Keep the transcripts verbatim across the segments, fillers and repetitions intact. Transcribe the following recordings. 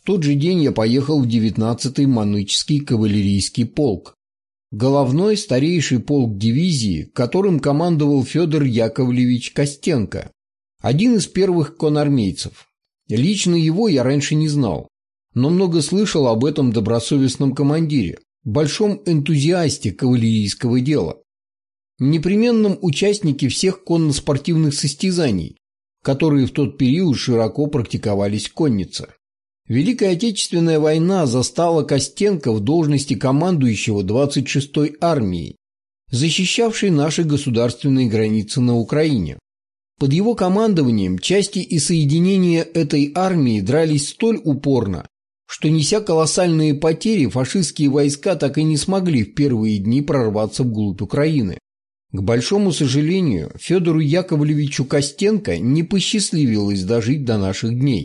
тот же день я поехал в девятнадцатый Манычский кавалерийский полк, головной старейший полк дивизии, которым командовал Федор Яковлевич Костенко, один из первых конармейцев. Лично его я раньше не знал, но много слышал об этом добросовестном командире, большом энтузиасте кавалерийского дела, непременном участнике всех конно-спортивных состязаний, которые в тот период широко практиковались в коннице. Великая Отечественная война застала Костенко в должности командующего двадцать шестой армией, защищавшей наши государственные границы на Украине. Под его командованием части и соединения этой армии дрались столь упорно, что, неся колоссальные потери, фашистские войска так и не смогли в первые дни прорваться вглубь Украины. К большому сожалению, Федору Яковлевичу Костенко не посчастливилось дожить до наших дней.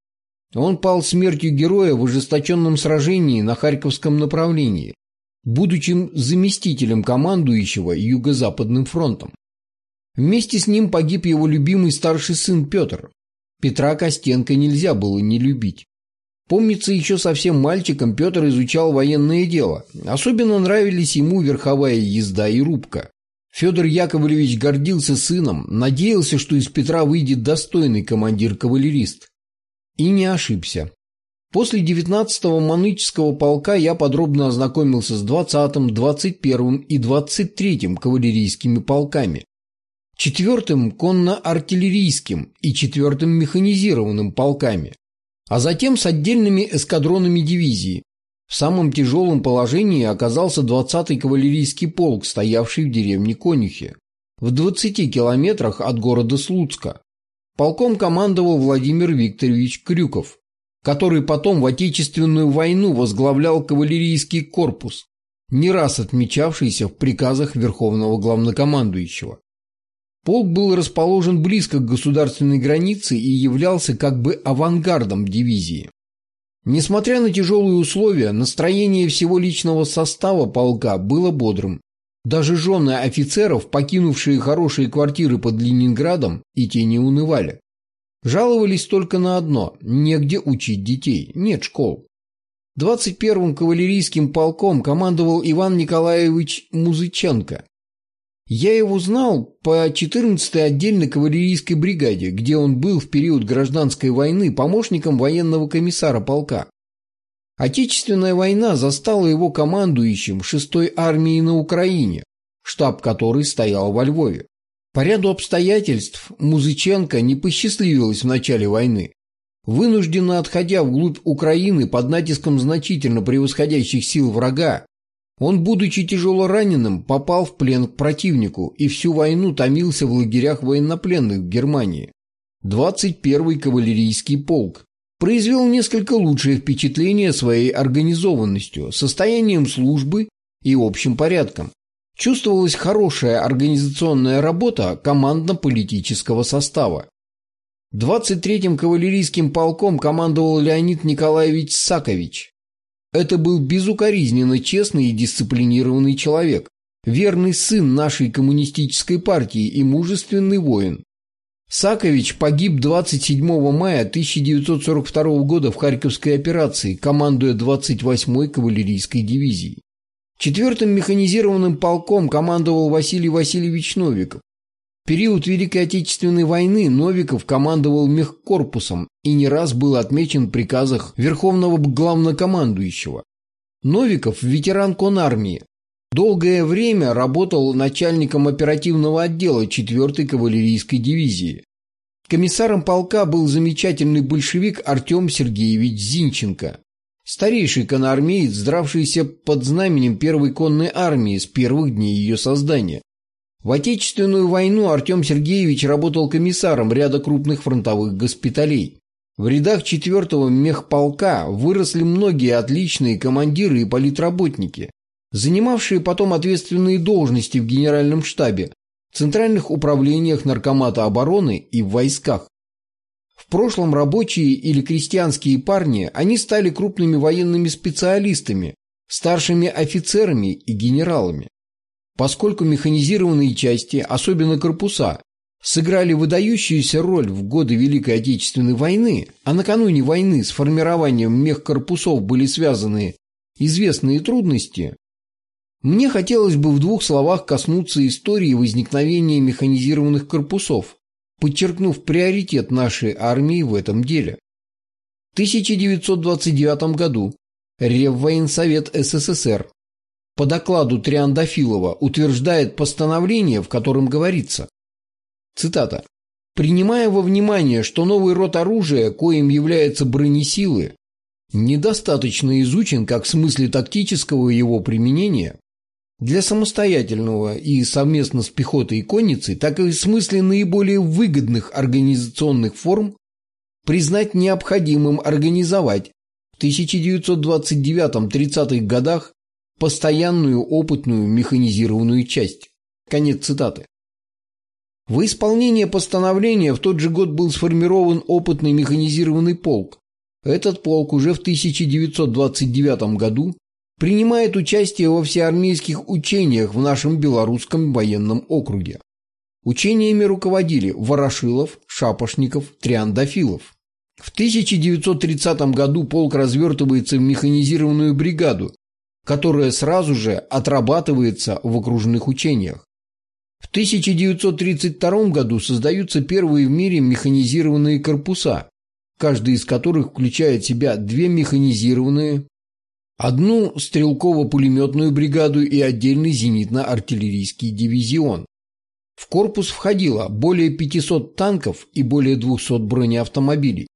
Он пал смертью героя в ожесточенном сражении на Харьковском направлении, будучи заместителем командующего Юго-Западным фронтом. Вместе с ним погиб его любимый старший сын Петр. Петра Костенко нельзя было не любить. Помнится, еще совсем мальчиком Петр изучал военное дело. Особенно нравились ему верховая езда и рубка. Федор Яковлевич гордился сыном, надеялся, что из Петра выйдет достойный командир-кавалерист. И не ошибся. После девятнадцатого Манычского полка я подробно ознакомился с двадцатым, двадцать первым и двадцать третьим кавалерийскими полками, четвёртым конно-артиллерийским и четвёртым механизированным полками, а затем с отдельными эскадронами дивизии. В самом тяжелом положении оказался двадцатый кавалерийский полк, стоявший в деревне Конюхи, в двадцати километрах от города Слуцка. Полком командовал Владимир Викторович Крюков, который потом в Отечественную войну возглавлял кавалерийский корпус, не раз отмечавшийся в приказах Верховного Главнокомандующего. Полк был расположен близко к государственной границе и являлся как бы авангардом дивизии. Несмотря на тяжелые условия, настроение всего личного состава полка было бодрым. Даже жены офицеров, покинувшие хорошие квартиры под Ленинградом, и те не унывали. Жаловались только на одно – негде учить детей, нет школ. двадцать первым кавалерийским полком командовал Иван Николаевич Музыченко. Я его знал по четырнадцатой отдельной кавалерийской бригаде, где он был в период гражданской войны помощником военного комиссара полка. Отечественная война застала его командующим шестой армией на Украине, штаб которой стоял во Львове. По ряду обстоятельств Музыченко не посчастливилось в начале войны. Вынужденно отходя вглубь Украины под натиском значительно превосходящих сил врага, он, будучи тяжело раненым, попал в плен к противнику и всю войну томился в лагерях военнопленных в Германии. двадцать первый кавалерийский полк произвел несколько лучшее впечатление своей организованностью, состоянием службы и общим порядком. Чувствовалась хорошая организационная работа командно-политического состава. двадцать третьим кавалерийским полком командовал Леонид Николаевич Сакович. Это был безукоризненно честный и дисциплинированный человек, верный сын нашей коммунистической партии и мужественный воин. Сакович погиб двадцать седьмого мая тысяча девятьсот сорок второго года в Харьковской операции, командуя двадцать восьмой кавалерийской дивизией. Четвертым механизированным полком командовал Василий Васильевич Новиков. В период Великой Отечественной войны Новиков командовал мехкорпусом и не раз был отмечен в приказах Верховного Главнокомандующего. Новиков – ветеран конармии. Долгое время работал начальником оперативного отдела четвёртой кавалерийской дивизии. Комиссаром полка был замечательный большевик Артем Сергеевич Зинченко, старейший конармеец, дравшийся под знаменем первой конной армии с первых дней ее создания. В Отечественную войну Артем Сергеевич работал комиссаром ряда крупных фронтовых госпиталей. В рядах четвёртого мехполка выросли многие отличные командиры и политработники, занимавшие потом ответственные должности в Генеральном штабе, центральных управлениях Наркомата обороны и в войсках. В прошлом рабочие или крестьянские парни, они стали крупными военными специалистами, старшими офицерами и генералами. Поскольку механизированные части, особенно корпуса, сыграли выдающуюся роль в годы Великой Отечественной войны, а накануне войны с формированием мехкорпусов были связаны известные трудности, мне хотелось бы в двух словах коснуться истории возникновения механизированных корпусов, подчеркнув приоритет нашей армии в этом деле. В тысяча девятьсот двадцать девятом году Реввоенсовет СССР по докладу Триандафилова утверждает постановление, в котором говорится, цитата, «Принимая во внимание, что новый род оружия, коим являются бронесилы, недостаточно изучен как в смысле тактического его применения для самостоятельного и совместно с пехотой и конницей, так и в смысле наиболее выгодных организационных форм, признать необходимым организовать в тысяча девятьсот двадцать девятом-тридцатых годах постоянную опытную механизированную часть». Конец цитаты. В исполнение постановления в тот же год был сформирован опытный механизированный полк. Этот полк уже в тысяча девятьсот двадцать девятом году принимает участие во всеармейских учениях в нашем Белорусском военном округе. Учениями руководили Ворошилов, Шапошников, Триандафилов. В тысяча девятьсот тридцатом году полк развертывается в механизированную бригаду, которая сразу же отрабатывается в окружных учениях. В тысяча девятьсот тридцать втором году создаются первые в мире механизированные корпуса, каждый из которых включает в себя две механизированные, одну стрелково-пулеметную бригаду и отдельный зенитно-артиллерийский дивизион. В корпус входило более пятисот танков и более двухсот бронеавтомобилей.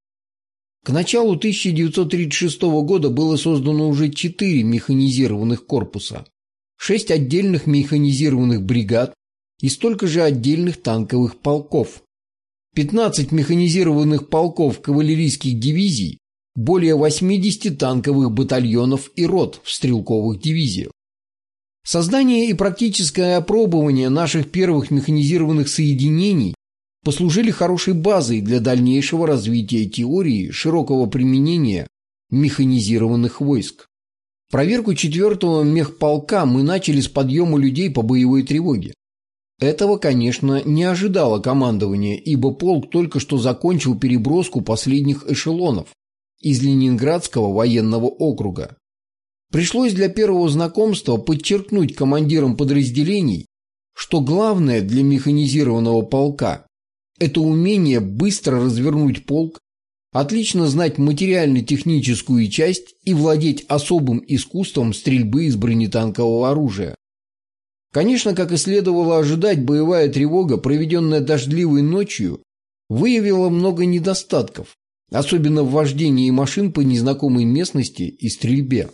К началу тысяча девятьсот тридцать шестого года было создано уже четыре механизированных корпуса, шесть отдельных механизированных бригад и столько же отдельных танковых полков, пятнадцать механизированных полков кавалерийских дивизий, более восьмидесяти танковых батальонов и рот в стрелковых дивизиях. Создание и практическое опробование наших первых механизированных соединений послужили хорошей базой для дальнейшего развития теории широкого применения механизированных войск. Проверку четвертого мехполка мы начали с подъема людей по боевой тревоге. Этого, конечно, не ожидало командование, ибо полк только что закончил переброску последних эшелонов из Ленинградского военного округа. Пришлось для первого знакомства подчеркнуть командирам подразделений, что главное для механизированного полка – это умение быстро развернуть полк, отлично знать материально-техническую часть и владеть особым искусством стрельбы из бронетанкового оружия. Конечно, как и следовало ожидать, боевая тревога, проведенная дождливой ночью, выявила много недостатков, особенно в вождении машин по незнакомой местности и стрельбе.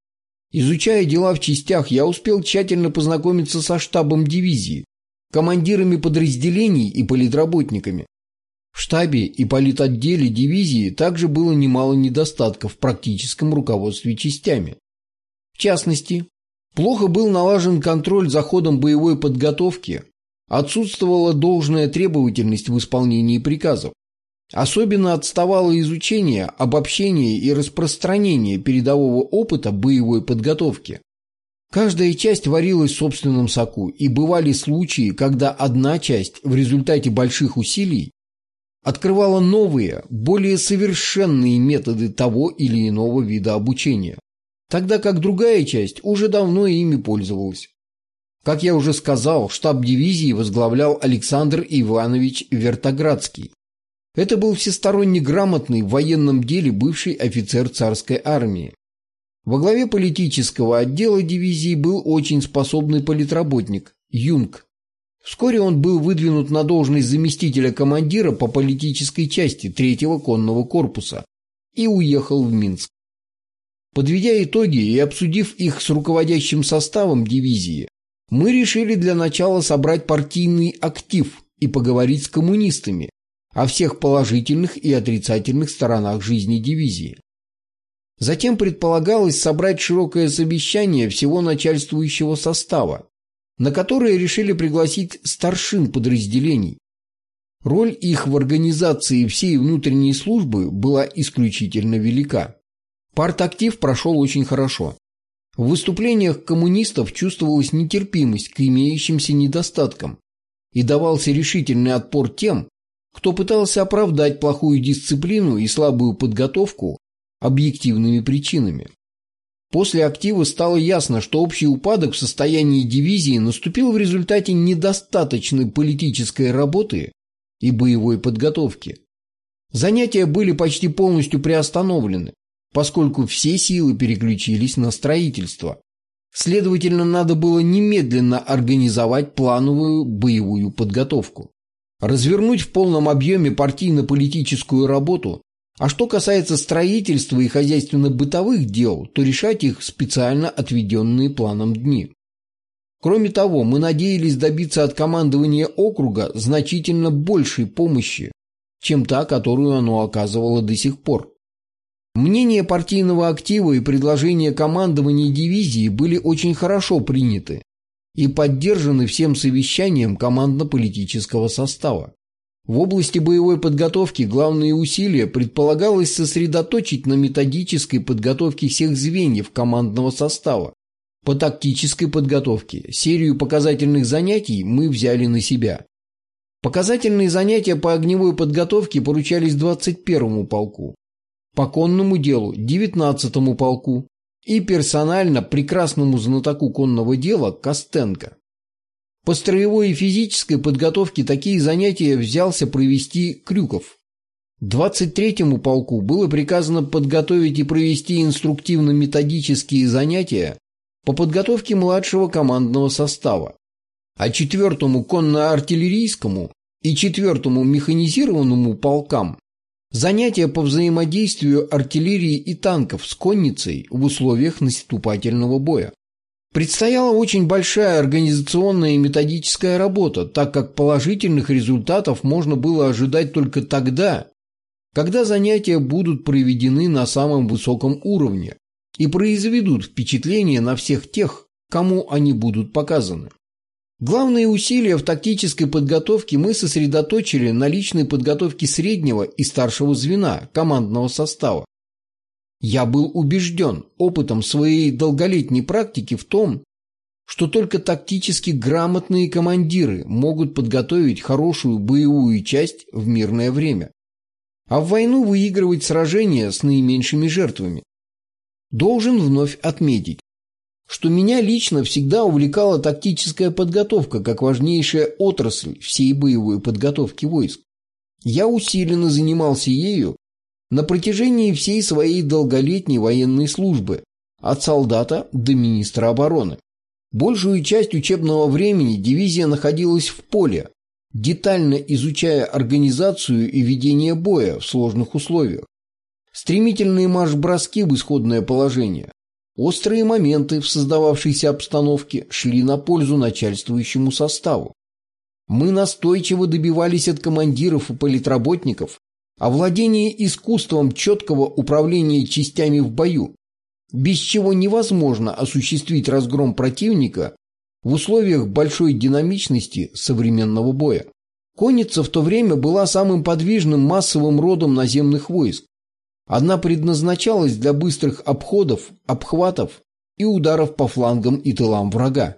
Изучая дела в частях, я успел тщательно познакомиться со штабом дивизии, командирами подразделений и политработниками. В штабе и политотделе дивизии также было немало недостатков в практическом руководстве частями. В частности, плохо был налажен контроль за ходом боевой подготовки, отсутствовала должная требовательность в исполнении приказов. Особенно отставало изучение, обобщение и распространение передового опыта боевой подготовки. Каждая часть варилась в собственном соку, и бывали случаи, когда одна часть в результате больших усилий открывала новые, более совершенные методы того или иного вида обучения, тогда как другая часть уже давно ими пользовалась. Как я уже сказал, штаб дивизии возглавлял Александр Иванович Вертоградский. Это был всесторонне грамотный в военном деле бывший офицер царской армии. Во главе политического отдела дивизии был очень способный политработник Юнг. Вскоре он был выдвинут на должность заместителя командира по политической части третьего конного корпуса и уехал в Минск. Подведя итоги и обсудив их с руководящим составом дивизии, мы решили для начала собрать партийный актив и поговорить с коммунистами о всех положительных и отрицательных сторонах жизни дивизии. Затем предполагалось собрать широкое совещание всего начальствующего состава, на которое решили пригласить старшин подразделений. Роль их в организации всей внутренней службы была исключительно велика. Партактив прошел очень хорошо. В выступлениях коммунистов чувствовалась нетерпимость к имеющимся недостаткам. и давался решительный отпор тем, кто пытался оправдать плохую дисциплину и слабую подготовку объективными причинами. После актива стало ясно, что общий упадок в состоянии дивизии наступил в результате недостаточной политической работы и боевой подготовки. Занятия были почти полностью приостановлены, поскольку все силы переключились на строительство. Следовательно, надо было немедленно организовать плановую боевую подготовку, развернуть в полном объеме партийно-политическую работу, а что касается строительства и хозяйственно-бытовых дел, то решать их в специально отведенные планом дни. Кроме того, мы надеялись добиться от командования округа значительно большей помощи, чем та, которую оно оказывало до сих пор. Мнения партийного актива и предложения командования дивизии были очень хорошо приняты и поддержаны всем совещанием командно-политического состава. В области боевой подготовки главные усилия предполагалось сосредоточить на методической подготовке всех звеньев командного состава. По тактической подготовке серию показательных занятий мы взяли на себя. Показательные занятия по огневой подготовке поручались двадцать первому полку, по конному делу – девятнадцатому полку и персонально прекрасному знатоку конного дела Костенко. По строевой и физической подготовке такие занятия взялся провести Крюков. двадцать третьему полку было приказано подготовить и провести инструктивно-методические занятия по подготовке младшего командного состава, а четвертому конно-артиллерийскому и четвертому механизированному полкам занятия по взаимодействию артиллерии и танков с конницей в условиях наступательного боя. Предстояла очень большая организационная и методическая работа, так как положительных результатов можно было ожидать только тогда, когда занятия будут проведены на самом высоком уровне и произведут впечатление на всех тех, кому они будут показаны. Главные усилия в тактической подготовке мы сосредоточили на личной подготовке среднего и старшего звена командного состава. Я был убежден опытом своей долголетней практики в том, что только тактически грамотные командиры могут подготовить хорошую боевую часть в мирное время, а в войну выигрывать сражения с наименьшими жертвами. Должен вновь отметить, что меня лично всегда увлекала тактическая подготовка как важнейшая отрасль всей боевой подготовки войск. Я усиленно занимался ею на протяжении всей своей долголетней военной службы, от солдата до министра обороны. Большую часть учебного времени дивизия находилась в поле, детально изучая организацию и ведение боя в сложных условиях, стремительные марш-броски в исходное положение. Острые моменты в создававшейся обстановке шли на пользу начальствующему составу. Мы настойчиво добивались от командиров и политработников овладения искусством четкого управления частями в бою, без чего невозможно осуществить разгром противника в условиях большой динамичности современного боя. Конница в то время была самым подвижным массовым родом наземных войск. Она предназначалась для быстрых обходов, обхватов и ударов по флангам и тылам врага.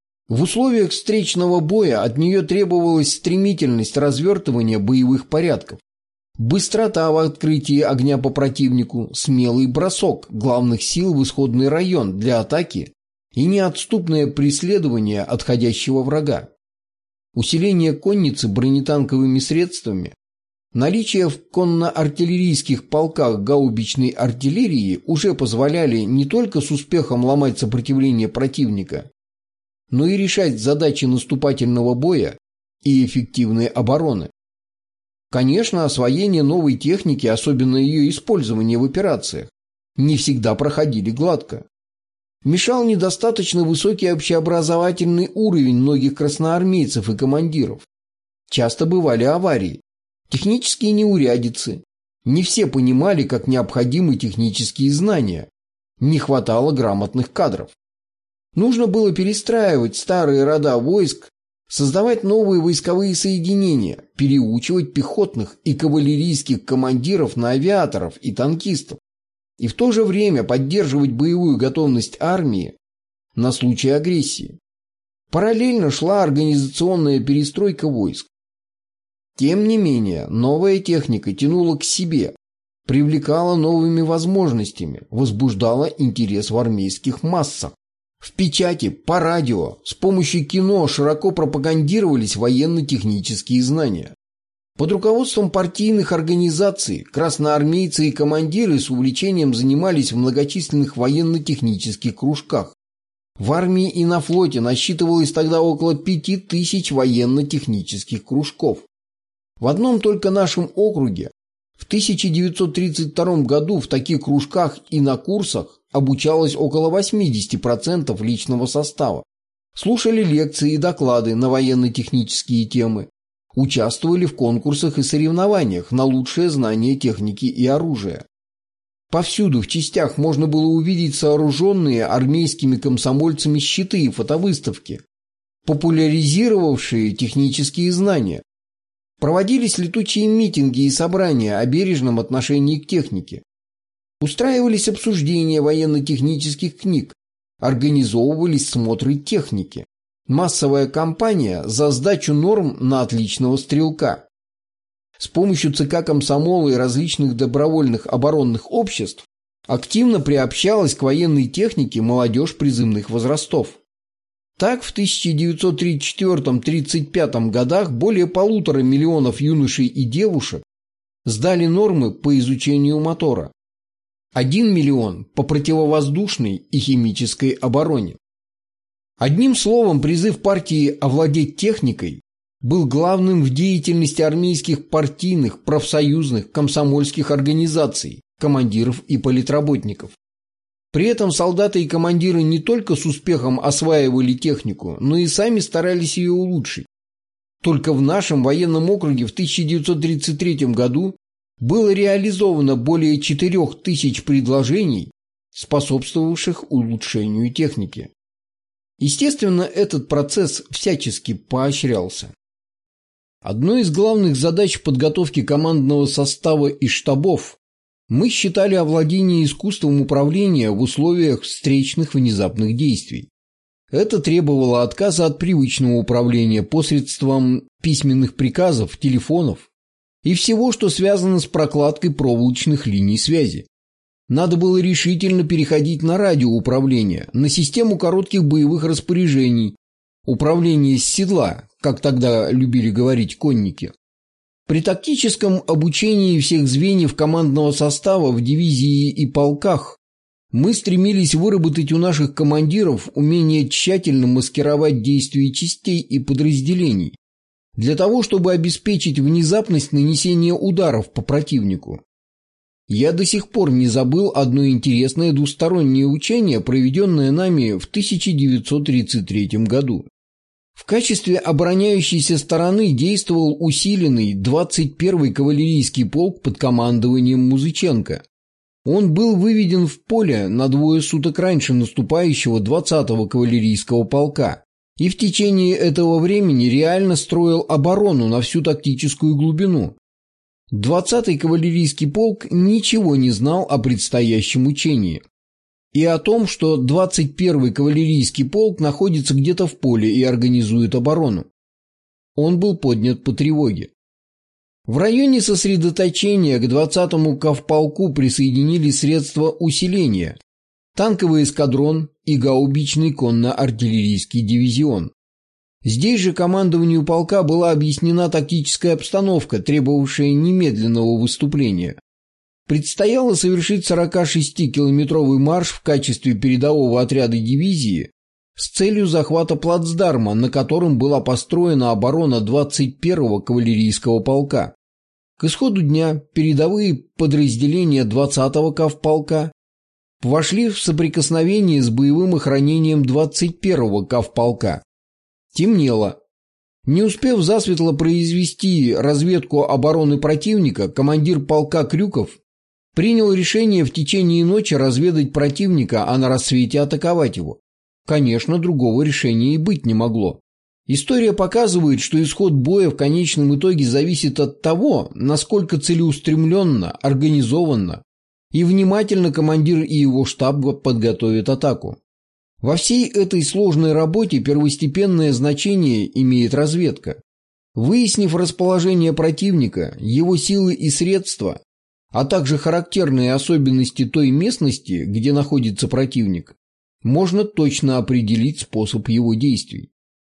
В условиях встречного боя от нее требовалась стремительность развертывания боевых порядков, быстрота в открытии огня по противнику, смелый бросок главных сил в исходный район для атаки и неотступное преследование отходящего врага. Усиление конницы бронетанковыми средствами, наличие в конно-артиллерийских полках гаубичной артиллерии уже позволяли не только с успехом ломать сопротивление противника, но и решать задачи наступательного боя и эффективной обороны. Конечно, освоение новой техники, особенно ее использование в операциях, не всегда проходили гладко. Мешал недостаточно высокий общеобразовательный уровень многих красноармейцев и командиров. Часто бывали аварии, технические неурядицы. Не все понимали, как необходимы технические знания. Не хватало грамотных кадров. Нужно было перестраивать старые рода войск, создавать новые войсковые соединения, переучивать пехотных и кавалерийских командиров на авиаторов и танкистов, и в то же время поддерживать боевую готовность армии на случай агрессии. Параллельно шла организационная перестройка войск. Тем не менее, новая техника тянула к себе, привлекала новыми возможностями, возбуждала интерес в армейских массах. В печати, по радио, с помощью кино широко пропагандировались военно-технические знания. Под руководством партийных организаций красноармейцы и командиры с увлечением занимались в многочисленных военно-технических кружках. В армии и на флоте насчитывалось тогда около пяти тысяч военно-технических кружков. В одном только нашем округе в тысяча девятьсот тридцать втором году в таких кружках и на курсах обучалось около восьмидесяти процентов личного состава. Слушали лекции и доклады на военно-технические темы, участвовали в конкурсах и соревнованиях на лучшее знание техники и оружия. Повсюду в частях можно было увидеть сооруженные армейскими комсомольцами щиты и фотовыставки, популяризировавшие технические знания. Проводились летучие митинги и собрания о бережном отношении к технике. Устраивались обсуждения военно-технических книг, организовывались смотры техники. Массовая кампания за сдачу норм на отличного стрелка. С помощью ЦК комсомола и различных добровольных оборонных обществ активно приобщалась к военной технике молодежь призывных возрастов. Так, в тысяча девятьсот тридцать четвёртом — тридцать пятом годах более полутора миллионов юношей и девушек сдали нормы по изучению мотора. Один миллион по противовоздушной и химической обороне. Одним словом, призыв партии овладеть техникой был главным в деятельности армейских партийных, профсоюзных, комсомольских организаций, командиров и политработников. При этом солдаты и командиры не только с успехом осваивали технику, но и сами старались ее улучшить. Только в нашем военном округе в тысяча девятьсот тридцать третьем году было реализовано более четырех тысяч предложений, способствовавших улучшению техники. Естественно, этот процесс всячески поощрялся. Одной из главных задач подготовки командного состава и штабов мы считали овладение искусством управления в условиях встречных внезапных действий. Это требовало отказа от привычного управления посредством письменных приказов, телефонов и всего, что связано с прокладкой проволочных линий связи. Надо было решительно переходить на радиоуправление, на систему коротких боевых распоряжений, управление с седла, как тогда любили говорить конники. При тактическом обучении всех звеньев командного состава в дивизии и полках мы стремились выработать у наших командиров умение тщательно маскировать действия частей и подразделений, для того, чтобы обеспечить внезапность нанесения ударов по противнику. Я до сих пор не забыл одно интересное двустороннее учение, проведенное нами в тысяча девятьсот тридцать третьем году. В качестве обороняющейся стороны действовал усиленный двадцать первый кавалерийский полк под командованием Музыченко. Он был выведен в поле на двое суток раньше наступающего двадцатого кавалерийского полка и в течение этого времени реально строил оборону на всю тактическую глубину. двадцатый кавалерийский полк ничего не знал о предстоящем учении и о том, что двадцать первый кавалерийский полк находится где-то в поле и организует оборону. Он был поднят по тревоге. В районе сосредоточения к двадцатому кавполку присоединились средства усиления, танковый эскадрон и гаубичный конно-артиллерийский дивизион. Здесь же командованию полка была объяснена тактическая обстановка, требовавшая немедленного выступления. Предстояло совершить сорокашестикилометровый марш в качестве передового отряда дивизии с целью захвата плацдарма, на котором была построена оборона двадцать первого кавалерийского полка. К исходу дня передовые подразделения двадцатого кавполка вошли в соприкосновение с боевым охранением двадцать первого кавполка. Темнело. Не успев засветло произвести разведку обороны противника, командир полка Крюков принял решение в течение ночи разведать противника, а на рассвете атаковать его. Конечно, другого решения и быть не могло. История показывает, что исход боя в конечном итоге зависит от того, насколько целеустремленно, организованно и внимательно командир и его штаб подготовят атаку. Во всей этой сложной работе первостепенное значение имеет разведка. Выяснив расположение противника, его силы и средства, а также характерные особенности той местности, где находится противник, можно точно определить способ его действий.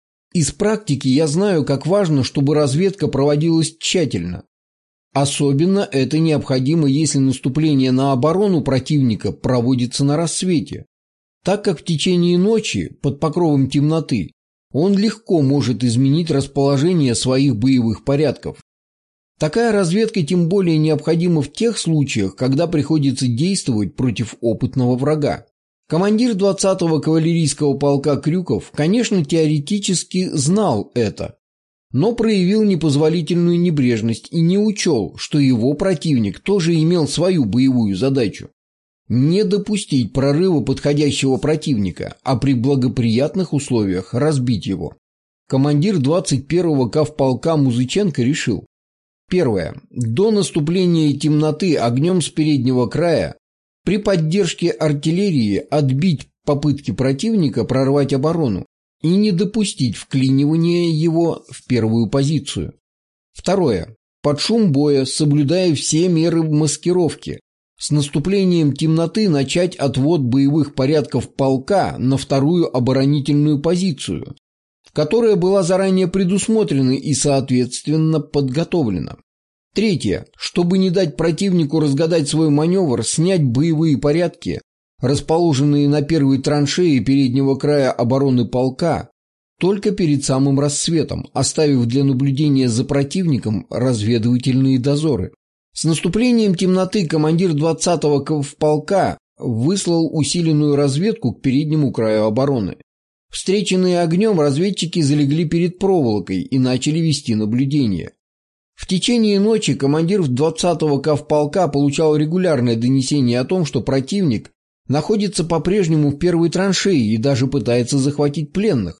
Из практики я знаю, как важно, чтобы разведка проводилась тщательно. Особенно это необходимо, если наступление на оборону противника проводится на рассвете, так как в течение ночи, под покровом темноты, он легко может изменить расположение своих боевых порядков. Такая разведка тем более необходима в тех случаях, когда приходится действовать против опытного врага. Командир двадцатого кавалерийского полка Крюков, конечно, теоретически знал это, но проявил непозволительную небрежность и не учел, что его противник тоже имел свою боевую задачу – не допустить прорыва подходящего противника, а при благоприятных условиях разбить его. Командир двадцать первого кавполка Музыченко решил: первое. До наступления темноты огнем с переднего края при поддержке артиллерии отбить попытки противника прорвать оборону и не допустить вклинивания его в первую позицию. Второе. Под шум боя, соблюдая все меры маскировки, с наступлением темноты начать отвод боевых порядков полка на вторую оборонительную позицию, которая была заранее предусмотрена и, соответственно, подготовлена. Третье. Чтобы не дать противнику разгадать свой маневр, снять боевые порядки, расположенные на первой траншее переднего края обороны полка, только перед самым рассветом, оставив для наблюдения за противником разведывательные дозоры. С наступлением темноты командир двадцатого кавполка выслал усиленную разведку к переднему краю обороны. Встреченные огнем, разведчики залегли перед проволокой и начали вести наблюдение. В течение ночи командир двадцатого кавполка получал регулярное донесение о том, что противник находится по-прежнему в первой траншее и даже пытается захватить пленных.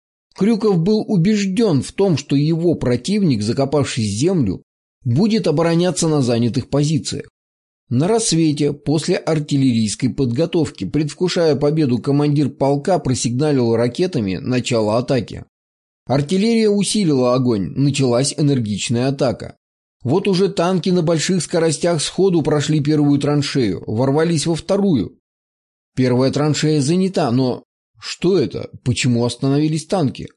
Крюков был убежден в том, что его противник, закопавший землю, будет обороняться на занятых позициях. На рассвете, после артиллерийской подготовки, предвкушая победу, командир полка просигналил ракетами начало атаки. Артиллерия усилила огонь, началась энергичная атака. Вот уже танки на больших скоростях сходу прошли первую траншею, ворвались во вторую. Первая траншея занята, но что это? Почему остановились танки?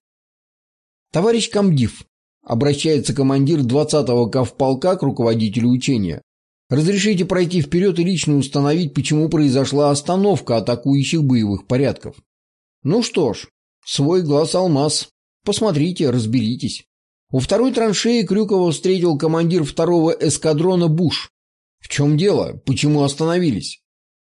Товарищ комдив, обращается командир двадцатого кавполка к руководителю учения. Разрешите пройти вперед и лично установить, почему произошла остановка атакующих боевых порядков. Ну что ж, свой глаз алмаз. Посмотрите, разберитесь. У второй траншеи Крюкова встретил командир второго эскадрона Буш. В чем дело? Почему остановились?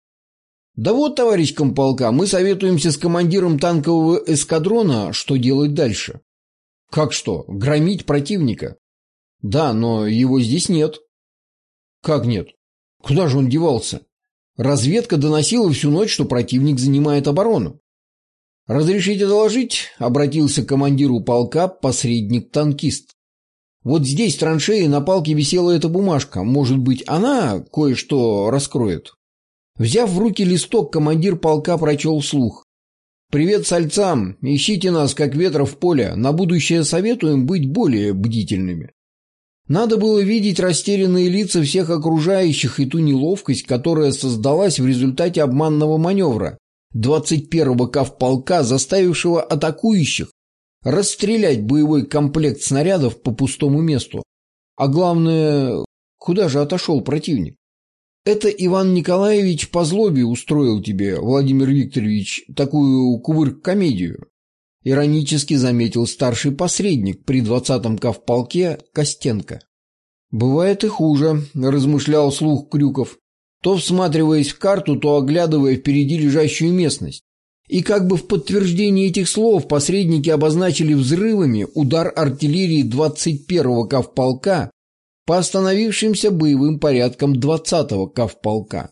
Да вот, товарищ комполка, мы советуемся с командиром танкового эскадрона, что делать дальше. Как что? Громить противника? Да, но его здесь нет. Как нет? Куда же он девался? Разведка доносила всю ночь, что противник занимает оборону. «Разрешите доложить?» – обратился к командиру полка посредник-танкист. «Вот здесь в траншее на палке висела эта бумажка. Может быть, она кое-что раскроет?» Взяв в руки листок, командир полка прочел вслух. «Привет сальцам! Ищите нас, как ветра в поле. На будущее советуем быть более бдительными». Надо было видеть растерянные лица всех окружающих и ту неловкость, которая создалась в результате обманного маневра двадцать первого кавполка, заставившего атакующих расстрелять боевой комплект снарядов по пустому месту. А главное, куда же отошел противник? Это Иван Николаевич по злобе устроил тебе, Владимир Викторович, такую кувырк-комедию, иронически заметил старший посредник при двадцатом кавполке Костенко. «Бывает и хуже», – размышлял вслух Крюков, то всматриваясь в карту, то оглядывая впереди лежащую местность. И как бы в подтверждение этих слов посредники обозначили взрывами удар артиллерии двадцать первого кавполка по остановившимся боевым порядкам двадцатого кавполка.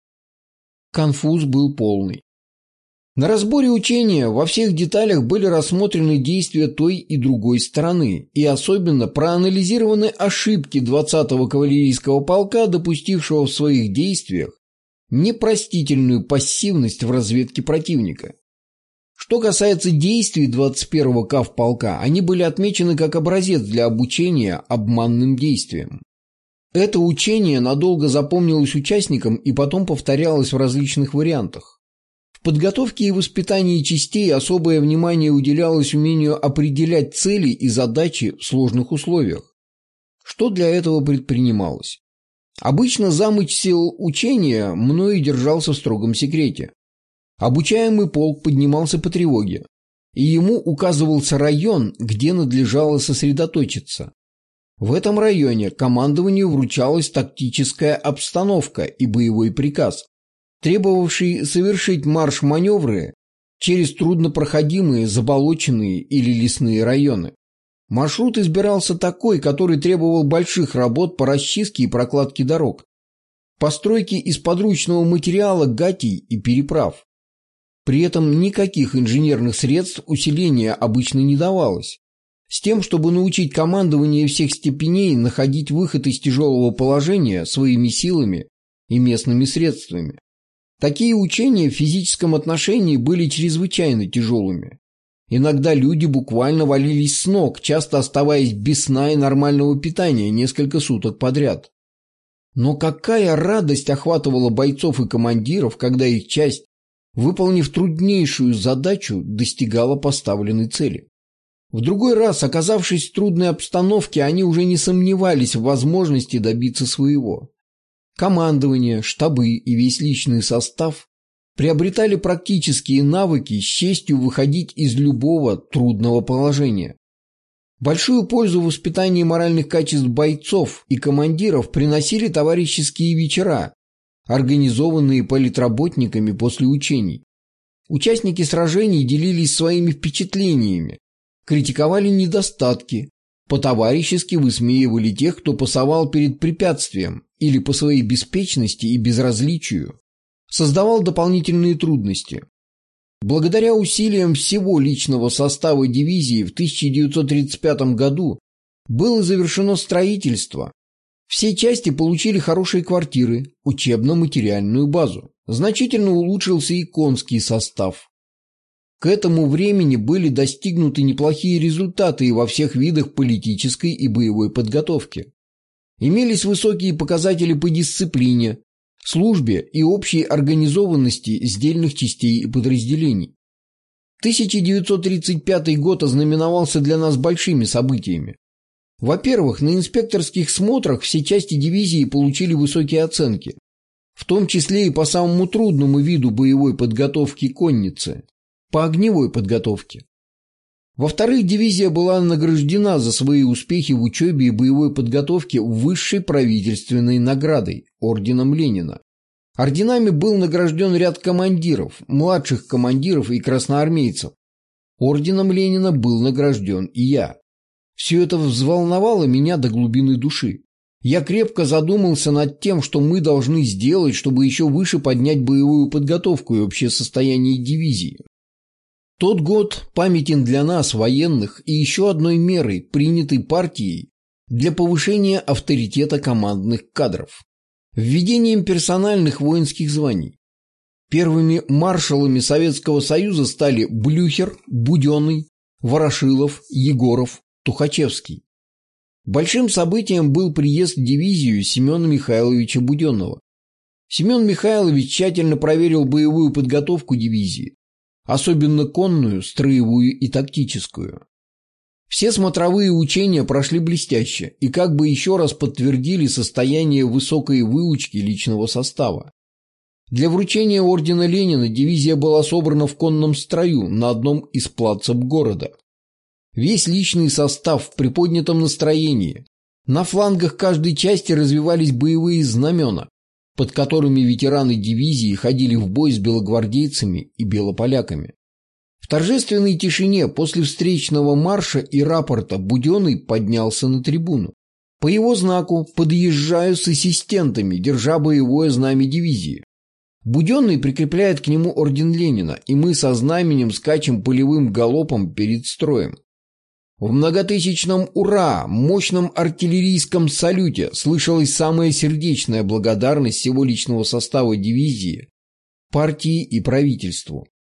Конфуз был полный. На разборе учения во всех деталях были рассмотрены действия той и другой стороны, и особенно проанализированы ошибки двадцатого кавалерийского полка, допустившего в своих действиях непростительную пассивность в разведке противника. Что касается действий двадцать первого кавполка, они были отмечены как образец для обучения обманным действиям. Это учение надолго запомнилось участникам и потом повторялось в различных вариантах. В подготовке и воспитании частей особое внимание уделялось умению определять цели и задачи в сложных условиях. Что для этого предпринималось? Обычно замысел учения мною держался в строгом секрете. Обучаемый полк поднимался по тревоге, и ему указывался район, где надлежало сосредоточиться. В этом районе командованию вручалась тактическая обстановка и боевой приказ, требовавший совершить марш-маневры через труднопроходимые, заболоченные или лесные районы. Маршрут избирался такой, который требовал больших работ по расчистке и прокладке дорог, постройке из подручного материала гатей и переправ. При этом никаких инженерных средств усиления обычно не давалось, с тем, чтобы научить командование всех степеней находить выход из тяжелого положения своими силами и местными средствами. Такие учения в физическом отношении были чрезвычайно тяжелыми. Иногда люди буквально валились с ног, часто оставаясь без сна и нормального питания несколько суток подряд. Но какая радость охватывала бойцов и командиров, когда их часть, выполнив труднейшую задачу, достигала поставленной цели. В другой раз, оказавшись в трудной обстановке, они уже не сомневались в возможности добиться своего. Командование, штабы и весь личный состав приобретали практические навыки с честью выходить из любого трудного положения. Большую пользу в воспитании моральных качеств бойцов и командиров приносили товарищеские вечера, организованные политработниками после учений. Участники сражений делились своими впечатлениями, критиковали недостатки, по-товарищески высмеивали тех, кто пасовал перед препятствием или по своей беспечности и безразличию создавал дополнительные трудности. Благодаря усилиям всего личного состава дивизии в тысяча девятьсот тридцать пятом году было завершено строительство. Все части получили хорошие квартиры, учебно-материальную базу. Значительно улучшился и конский состав. К этому времени были достигнуты неплохие результаты и во всех видах политической и боевой подготовки. Имелись высокие показатели по дисциплине, службе и общей организованности сдельных частей и подразделений. тысяча девятьсот тридцать пятый год ознаменовался для нас большими событиями. Во-первых, на инспекторских смотрах все части дивизии получили высокие оценки, в том числе и по самому трудному виду боевой подготовки конницы – по огневой подготовке. Во-вторых, дивизия была награждена за свои успехи в учебе и боевой подготовке высшей правительственной наградой – орденом Ленина. Орденами был награжден ряд командиров, младших командиров и красноармейцев. Орденом Ленина был награжден и я. Все это взволновало меня до глубины души. Я крепко задумался над тем, что мы должны сделать, чтобы еще выше поднять боевую подготовку и общее состояние дивизии. Тот год памятен для нас, военных, и еще одной мерой, принятой партией для повышения авторитета командных кадров – введением персональных воинских званий. Первыми маршалами Советского Союза стали Блюхер, Буденный, Ворошилов, Егоров, Тухачевский. Большим событием был приезд в дивизию Семена Михайловича Буденного. Семен Михайлович тщательно проверил боевую подготовку дивизии, особенно конную, строевую и тактическую. Все смотровые учения прошли блестяще и как бы еще раз подтвердили состояние высокой выучки личного состава. Для вручения ордена Ленина дивизия была собрана в конном строю на одном из плацев города. Весь личный состав в приподнятом настроении. На флангах каждой части развивались боевые знамена, под которыми ветераны дивизии ходили в бой с белогвардейцами и белополяками. В торжественной тишине после встречного марша и рапорта Буденный поднялся на трибуну. По его знаку подъезжаю с ассистентами, держа боевое знамя дивизии. Буденный прикрепляет к нему орден Ленина, и мы со знаменем скачем полевым галопом перед строем. В многотысячном «Ура!», мощном артиллерийском салюте слышалась самая сердечная благодарность всего личного состава дивизии, партии и правительству.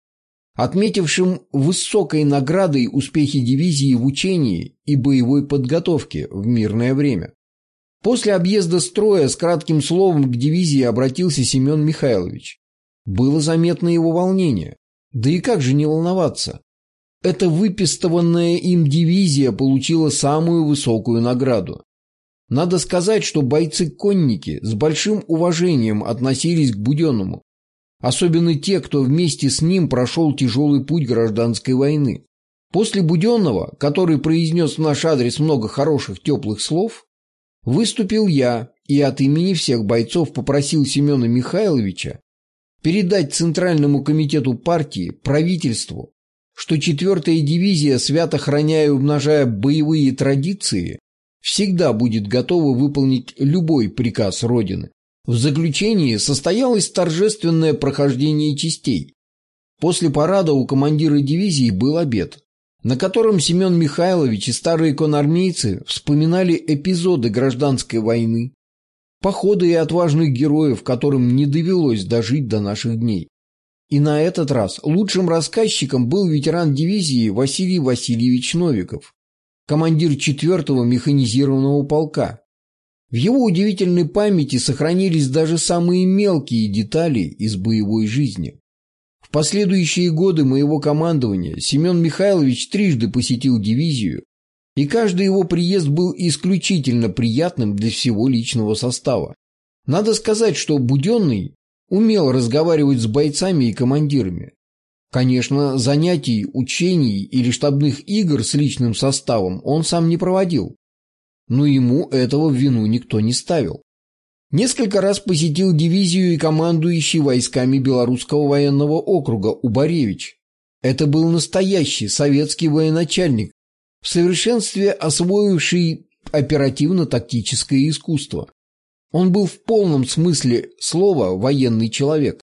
отметившим высокой наградой успехи дивизии в учении и боевой подготовке в мирное время. После объезда строя с кратким словом к дивизии обратился Семен Михайлович. Было заметно его волнение. Да и как же не волноваться? Эта выпистованная им дивизия получила самую высокую награду. Надо сказать, что бойцы-конники с большим уважением относились к Буденному, особенно те, кто вместе с ним прошел тяжелый путь гражданской войны. После Буденного, который произнес в наш адрес много хороших теплых слов, выступил я и от имени всех бойцов попросил Семена Михайловича передать Центральному комитету партии, правительству, что четвёртая дивизия, свято храня и умножая боевые традиции, всегда будет готова выполнить любой приказ Родины. В заключении состоялось торжественное прохождение частей. После парада у командира дивизии был обед, на котором Семен Михайлович и старые конармейцы вспоминали эпизоды гражданской войны, походы и отважных героев, которым не довелось дожить до наших дней. И на этот раз лучшим рассказчиком был ветеран дивизии Василий Васильевич Новиков, командир четвёртого механизированного полка. В его удивительной памяти сохранились даже самые мелкие детали из боевой жизни. В последующие годы моего командования Семен Михайлович трижды посетил дивизию, и каждый его приезд был исключительно приятным для всего личного состава. Надо сказать, что Буденный умел разговаривать с бойцами и командирами. Конечно, занятий, учений или штабных игр с личным составом он сам не проводил, но ему этого в вину никто не ставил. Несколько раз посетил дивизию и командующий войсками Белорусского военного округа Убаревич. Это был настоящий советский военачальник, в совершенстве освоивший оперативно-тактическое искусство. Он был в полном смысле слова военный человек.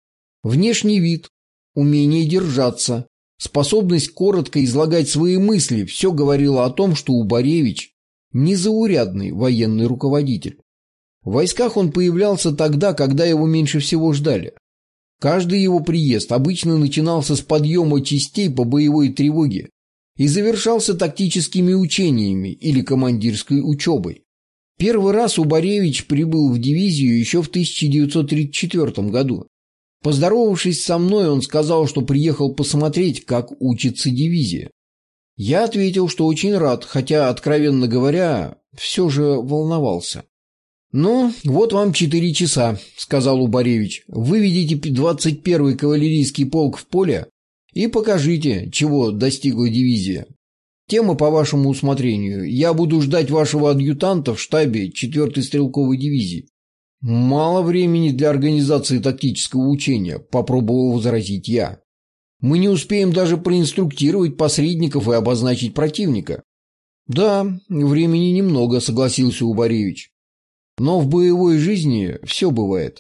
Внешний вид, умение держаться, способность коротко излагать свои мысли – все говорило о том, что Убаревич – незаурядный военный руководитель. В войсках он появлялся тогда, когда его меньше всего ждали. Каждый его приезд обычно начинался с подъема частей по боевой тревоге и завершался тактическими учениями или командирской учебой. Первый раз Убаревич прибыл в дивизию еще в тысяча девятьсот тридцать четвёртом году. Поздоровавшись со мной, он сказал, что приехал посмотреть, как учится дивизия. Я ответил, что очень рад, хотя, откровенно говоря, все же волновался. «Ну, вот вам четыре часа», — сказал Убаревич. «Выведите двадцать первый кавалерийский полк в поле и покажите, чего достигла дивизия. Тема по вашему усмотрению. Я буду ждать вашего адъютанта в штабе четвёртой стрелковой дивизии». «Мало времени для организации тактического учения», — попробовал возразить я. «Мы не успеем даже проинструктировать посредников и обозначить противника». «Да, времени немного», — согласился Убаревич. «Но в боевой жизни все бывает».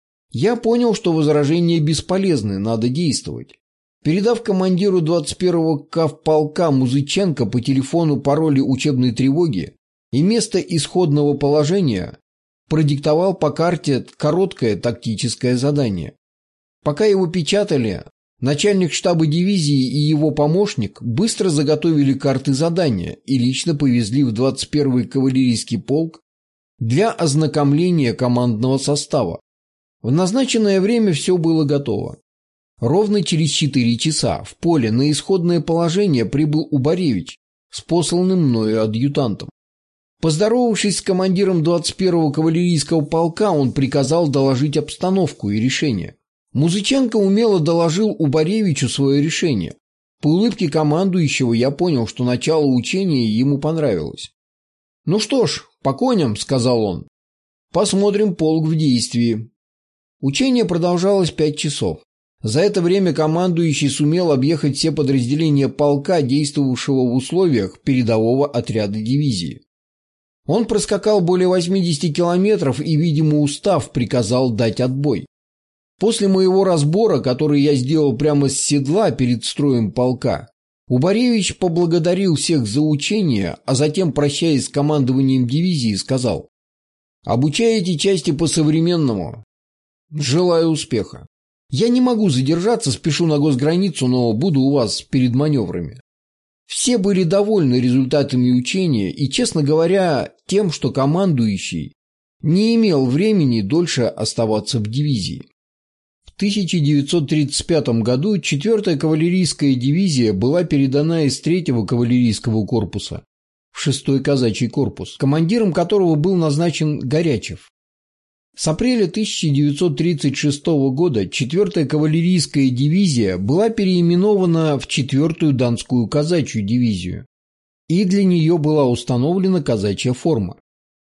Я понял, что возражения бесполезны, надо действовать. Передав командиру двадцать первого кавполка Музыченко по телефону пароли учебной тревоги и место исходного положения, продиктовал по карте короткое тактическое задание. Пока его печатали, начальник штаба дивизии и его помощник быстро заготовили карты задания и лично повезли в двадцать первый кавалерийский полк для ознакомления командного состава. В назначенное время все было готово. Ровно через четыре часа в поле на исходное положение прибыл Убаревич с посланным мною адъютантом. Поздоровавшись с командиром двадцать первого кавалерийского полка, он приказал доложить обстановку и решение. Музыченко умело доложил Убаревичу свое решение. По улыбке командующего я понял, что начало учения ему понравилось. «Ну что ж, по коням», — сказал он. «Посмотрим полк в действии». Учение продолжалось пять часов. За это время командующий сумел объехать все подразделения полка, действовавшего в условиях передового отряда дивизии. Он проскакал более восьмидесяти километров и, видимо устав, приказал дать отбой. После моего разбора, который я сделал прямо с седла перед строем полка, Убаревич поблагодарил всех за учение, а затем, прощаясь с командованием дивизии, сказал: «Обучаете части по-современному. Желаю успеха». Я не могу задержаться, спешу на госграницу, но буду у вас перед маневрами». Все были довольны результатами учения и, честно говоря, тем, что командующий не имел времени дольше оставаться в дивизии. В тысяча девятьсот тридцать пятом году четвёртая кавалерийская дивизия была передана из третьего кавалерийского корпуса в шестой казачий корпус, командиром которого был назначен Горячев. С апреля тысяча девятьсот тридцать шестого года четвёртая кавалерийская дивизия была переименована в четвёртую Донскую казачью дивизию, и для нее была установлена казачья форма.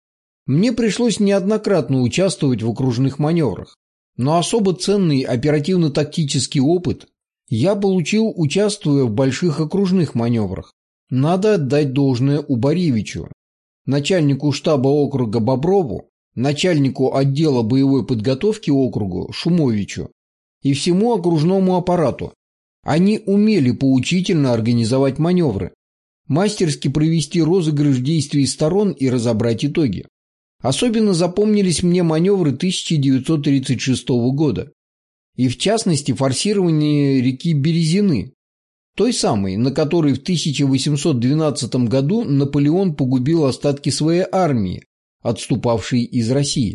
Мне пришлось неоднократно участвовать в окружных маневрах, но особо ценный оперативно-тактический опыт я получил, участвуя в больших окружных маневрах. Надо отдать должное Убаревичу, начальнику штаба округа Боброву, начальнику отдела боевой подготовки округу Шумовичу и всему окружному аппарату. Они умели поучительно организовать маневры, мастерски провести розыгрыш действий сторон и разобрать итоги. Особенно запомнились мне маневры тысяча девятьсот тридцать шестого года, и в частности форсирование реки Березины, той самой, на которой в тысяча восемьсот двенадцатом году Наполеон погубил остатки своей армии, отступавшей из России.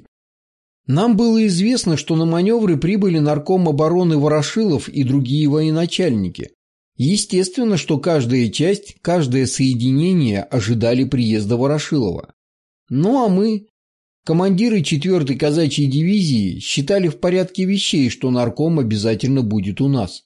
Нам было известно, что на маневры прибыли нарком обороны Ворошилов и другие военачальники. Естественно, что каждая часть, каждое соединение ожидали приезда Ворошилова. Ну а мы, командиры четвёртой казачьей дивизии, считали в порядке вещей, что нарком обязательно будет у нас.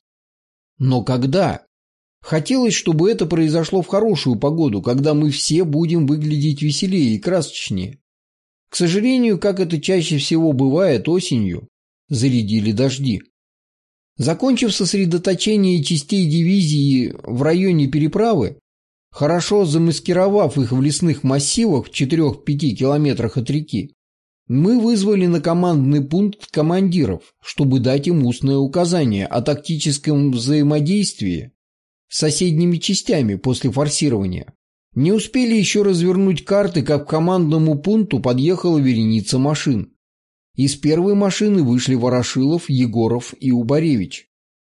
Но когда? Хотелось, чтобы это произошло в хорошую погоду, когда мы все будем выглядеть веселее и красочнее. К сожалению, как это чаще всего бывает осенью, зарядили дожди. Закончив сосредоточение частей дивизии в районе переправы, хорошо замаскировав их в лесных массивах в четырёх-пяти километрах от реки, мы вызвали на командный пункт командиров, чтобы дать им устное указание о тактическом взаимодействии с соседними частями после форсирования. Не успели еще развернуть карты, как к командному пункту подъехала вереница машин. Из первой машины вышли Ворошилов, Егоров и Убаревич.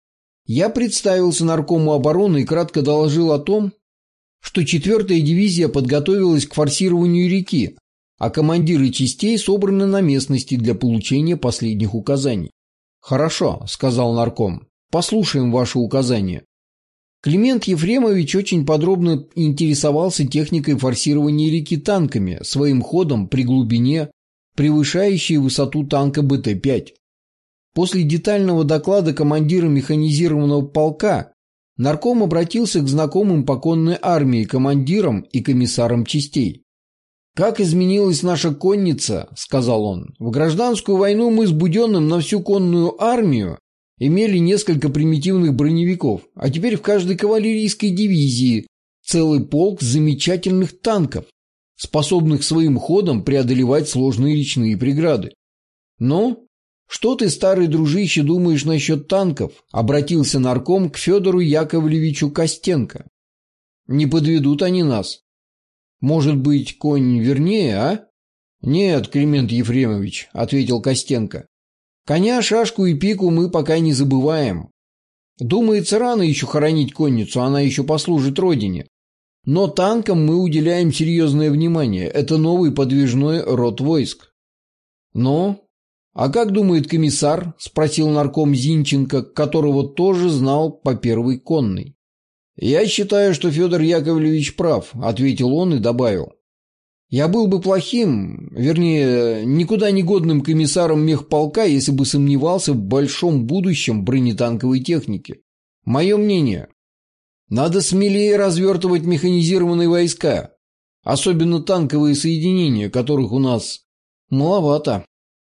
Я представился наркому обороны и кратко доложил о том, что четвёртая дивизия подготовилась к форсированию реки, а командиры частей собраны на местности для получения последних указаний. «Хорошо», — сказал нарком, — «послушаем ваши указания». Климент Ефремович очень подробно интересовался техникой форсирования реки танками, своим ходом при глубине, превышающей высоту танка Бэ Тэ пять. После детального доклада командира механизированного полка нарком обратился к знакомым по конной армии командирам и комиссарам частей. «Как изменилась наша конница», — сказал он. «В гражданскую войну мы с Буденным на всю конную армию имели несколько примитивных броневиков, а теперь в каждой кавалерийской дивизии целый полк замечательных танков, способных своим ходом преодолевать сложные речные преграды. Ну, что ты, старый дружище, думаешь насчет танков?» — обратился нарком к Федору Яковлевичу Костенко. «Не подведут они нас. Может быть, конь вернее, а?» «Нет, Климент Ефремович», — ответил Костенко. «Коня, шашку и пику мы пока не забываем. Думается, рано еще хоронить конницу, она еще послужит родине. Но танкам мы уделяем серьезное внимание. Это новый подвижной род войск». «Ну, а как думает комиссар?» — спросил нарком Зинченко, которого тоже знал по первой конной. «Я считаю, что Федор Яковлевич прав», — ответил он и добавил. «Я был бы плохим, вернее, никуда не годным комиссаром мехполка, если бы сомневался в большом будущем бронетанковой техники. Мое мнение, надо смелее развертывать механизированные войска, особенно танковые соединения, которых у нас маловато».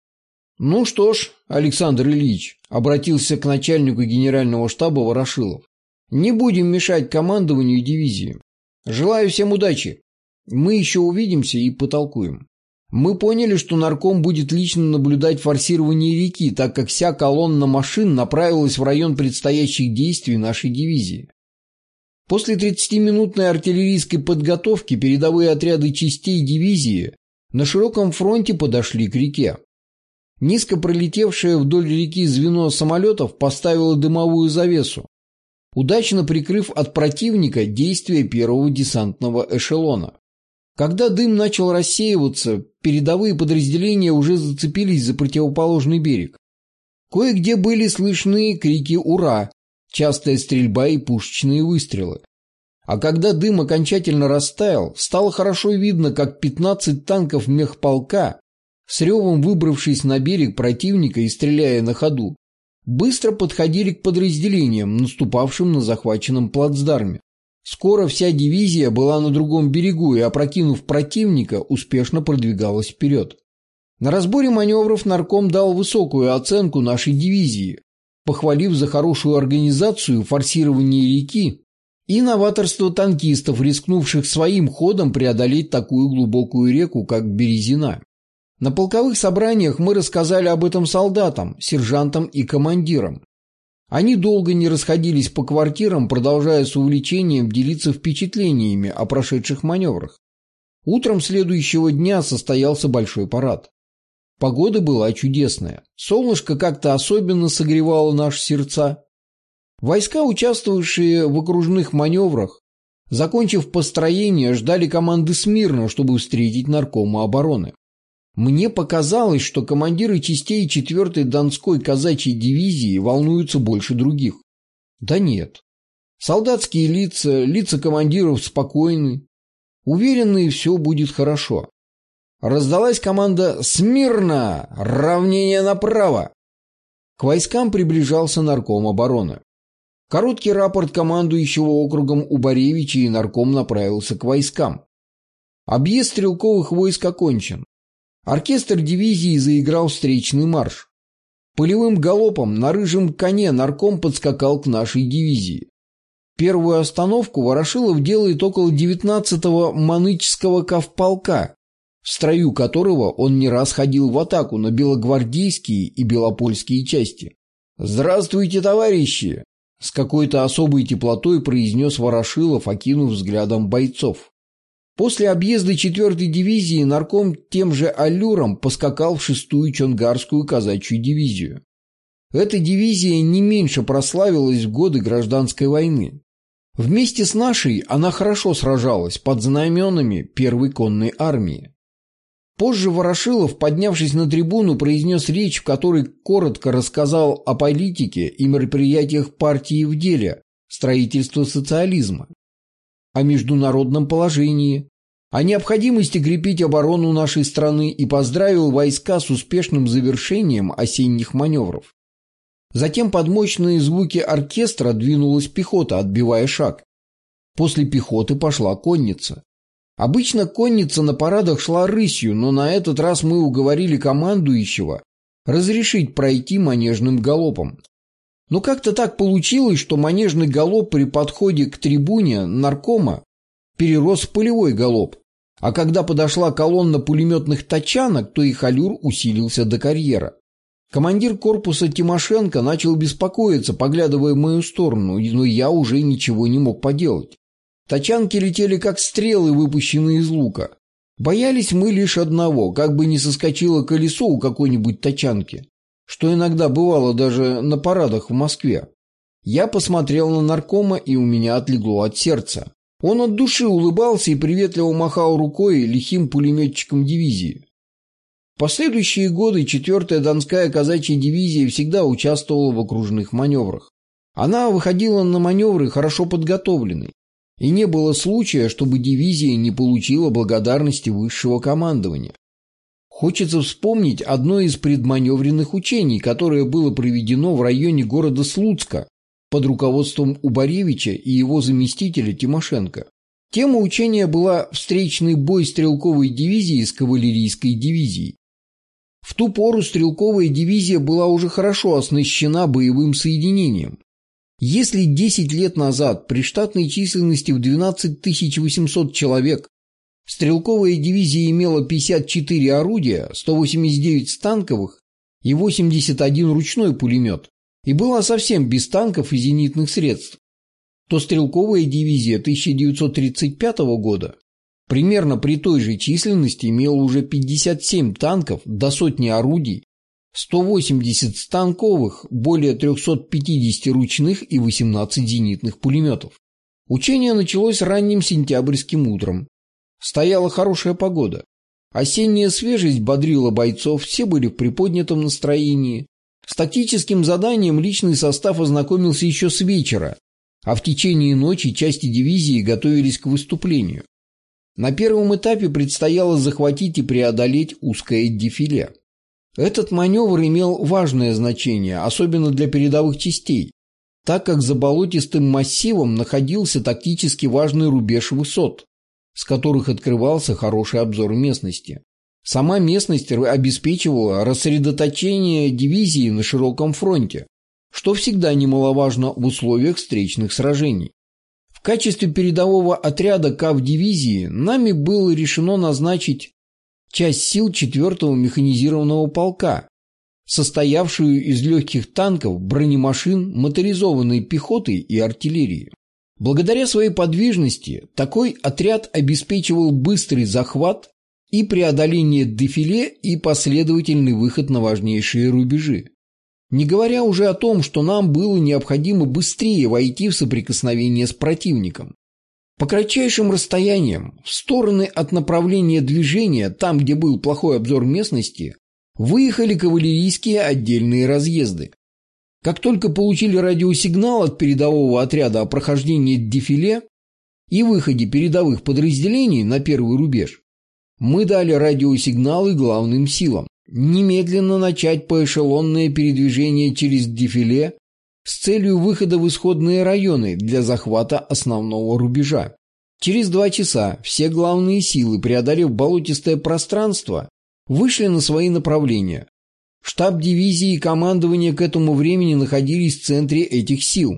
«Ну что ж, Александр Ильич», — обратился к начальнику генерального штаба Ворошилов, — «не будем мешать командованию дивизии. Желаю всем удачи. Мы еще увидимся и потолкуем. Мы поняли, что нарком будет лично наблюдать форсирование реки, так как вся колонна машин направилась в район предстоящих действий нашей дивизии». После тридцатиминутной артиллерийской подготовки передовые отряды частей дивизии на широком фронте подошли к реке. Низко пролетевшее вдоль реки звено самолетов поставило дымовую завесу, удачно прикрыв от противника действия первого десантного эшелона. Когда дым начал рассеиваться, передовые подразделения уже зацепились за противоположный берег. Кое-где были слышны крики «Ура!», частая стрельба и пушечные выстрелы. А когда дым окончательно растаял, стало хорошо видно, как пятнадцать танков мехполка, с ревом выбравшись на берег противника и стреляя на ходу, быстро подходили к подразделениям, наступавшим на захваченном плацдарме. Скоро вся дивизия была на другом берегу и, опрокинув противника, успешно продвигалась вперед. На разборе маневров нарком дал высокую оценку нашей дивизии, похвалив за хорошую организацию, форсирование реки и новаторство танкистов, рискнувших своим ходом преодолеть такую глубокую реку, как Березина. На полковых собраниях мы рассказали об этом солдатам, сержантам и командирам. Они долго не расходились по квартирам, продолжая с увлечением делиться впечатлениями о прошедших маневрах. Утром следующего дня состоялся большой парад. Погода была чудесная. Солнышко как-то особенно согревало наши сердца. Войска, участвовавшие в окружных маневрах, закончив построение, ждали команды смирно, чтобы встретить наркома обороны. Мне показалось, что командиры частей четвёртой Донской казачьей дивизии волнуются больше других. Да нет. Солдатские лица, лица командиров спокойны, уверенные, все будет хорошо. Раздалась команда «Смирно! Равнение направо!». К войскам приближался нарком обороны. Короткий рапорт командующего округом Убаревича, и нарком направился к войскам. Объезд стрелковых войск окончен. Оркестр дивизии заиграл встречный марш. Полевым галопом на рыжем коне нарком подскакал к нашей дивизии. Первую остановку Ворошилов делает около девятнадцатого Манычского кавполка, в строю которого он не раз ходил в атаку на белогвардейские и белопольские части. «Здравствуйте, товарищи!» — с какой-то особой теплотой произнес Ворошилов, окинув взглядом бойцов. После объезда четвёртой дивизии нарком тем же аллюром поскакал в шестую Чонгарскую казачью дивизию. Эта дивизия не меньше прославилась в годы гражданской войны. Вместе с нашей она хорошо сражалась под знаменами первой конной армии. Позже Ворошилов, поднявшись на трибуну, произнес речь, в которой коротко рассказал о политике и мероприятиях партии в деле строительства социализма, о международном положении, о необходимости крепить оборону нашей страны и поздравил войска с успешным завершением осенних маневров. Затем под мощные звуки оркестра двинулась пехота, отбивая шаг. После пехоты пошла конница. Обычно конница на парадах шла рысью, но на этот раз мы уговорили командующего разрешить пройти манежным галопом. Но как-то так получилось, что манежный галоп при подходе к трибуне наркома перерос в полевой галоп, а когда подошла колонна пулеметных тачанок, то их аллюр усилился до карьера. Командир корпуса Тимошенко начал беспокоиться, поглядывая в мою сторону, но я уже ничего не мог поделать. Тачанки летели как стрелы, выпущенные из лука. Боялись мы лишь одного, как бы не соскочило колесо у какой-нибудь тачанки, что иногда бывало даже на парадах в Москве. Я посмотрел на наркома, и у меня отлегло от сердца. Он от души улыбался и приветливо махал рукой лихим пулеметчиком дивизии. В последующие годы четвёртая Донская казачья дивизия всегда участвовала в окружных маневрах. Она выходила на маневры хорошо подготовленной, и не было случая, чтобы дивизия не получила благодарности высшего командования. Хочется вспомнить одно из предманевренных учений, которое было проведено в районе города Слуцка под руководством Убаревича и его заместителя Тимошенко. Тема учения была встречный бой стрелковой дивизии с кавалерийской дивизией. В ту пору стрелковая дивизия была уже хорошо оснащена боевым соединением. Если десять лет назад при штатной численности в двенадцать тысяч восемьсот человек стрелковая дивизия имела пятьдесят четыре орудия, сто восемьдесят девять станковых и восемьдесят один ручной пулемет, и была совсем без танков и зенитных средств, то стрелковая дивизия тысяча девятьсот тридцать пятого года примерно при той же численности имела уже пятьдесят семь танков, до сотни орудий, сто восемьдесят станковых, более трехсот пятидесяти ручных и восемнадцать зенитных пулеметов. Учение началось ранним сентябрьским утром. Стояла хорошая погода. Осенняя свежесть бодрила бойцов, все были в приподнятом настроении. С тактическим заданием личный состав ознакомился еще с вечера, а в течение ночи части дивизии готовились к выступлению. На первом этапе предстояло захватить и преодолеть узкое дефиле. Этот маневр имел важное значение, особенно для передовых частей, так как за болотистым массивом находился тактически важный рубеж высот, с которых открывался хороший обзор местности. Сама местность обеспечивала рассредоточение дивизии на широком фронте, что всегда немаловажно в условиях встречных сражений. В качестве передового отряда кавдивизии нами было решено назначить часть сил четвёртого механизированного полка, состоявшую из легких танков, бронемашин, моторизованной пехоты и артиллерии. Благодаря своей подвижности такой отряд обеспечивал быстрый захват и преодоление дефиле и последовательный выход на важнейшие рубежи. Не говоря уже о том, что нам было необходимо быстрее войти в соприкосновение с противником. По кратчайшим расстояниям, в стороны от направления движения, там, где был плохой обзор местности, выехали кавалерийские отдельные разъезды. Как только получили радиосигнал от передового отряда о прохождении дефиле и выходе передовых подразделений на первый рубеж, мы дали радиосигналы главным силам немедленно начать поэшелонное передвижение через дефиле с целью выхода в исходные районы для захвата основного рубежа. Через два часа все главные силы, преодолев болотистое пространство, вышли на свои направления. Штаб дивизии и командование к этому времени находились в центре этих сил.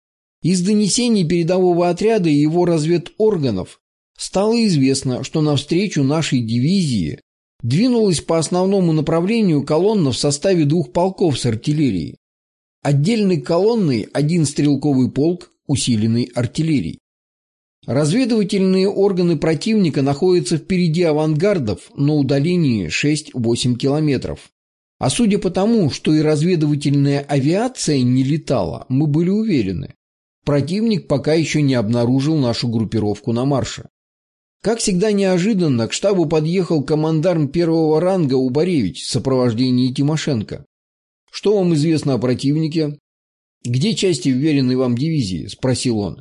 Из донесений передового отряда и его разведорганов стало известно, что навстречу нашей дивизии двинулась по основному направлению колонна в составе двух полков с артиллерией. Отдельной колонной один стрелковый полк, усиленный артиллерией. Разведывательные органы противника находятся впереди авангардов на удалении шесть-восемь километров. А судя по тому, что и разведывательная авиация не летала, мы были уверены, противник пока еще не обнаружил нашу группировку на марше. Как всегда неожиданно, к штабу подъехал командарм первого ранга Убаревич в сопровождении Тимошенко. «Что вам известно о противнике?» «Где части вверенной вам дивизии?» – спросил он.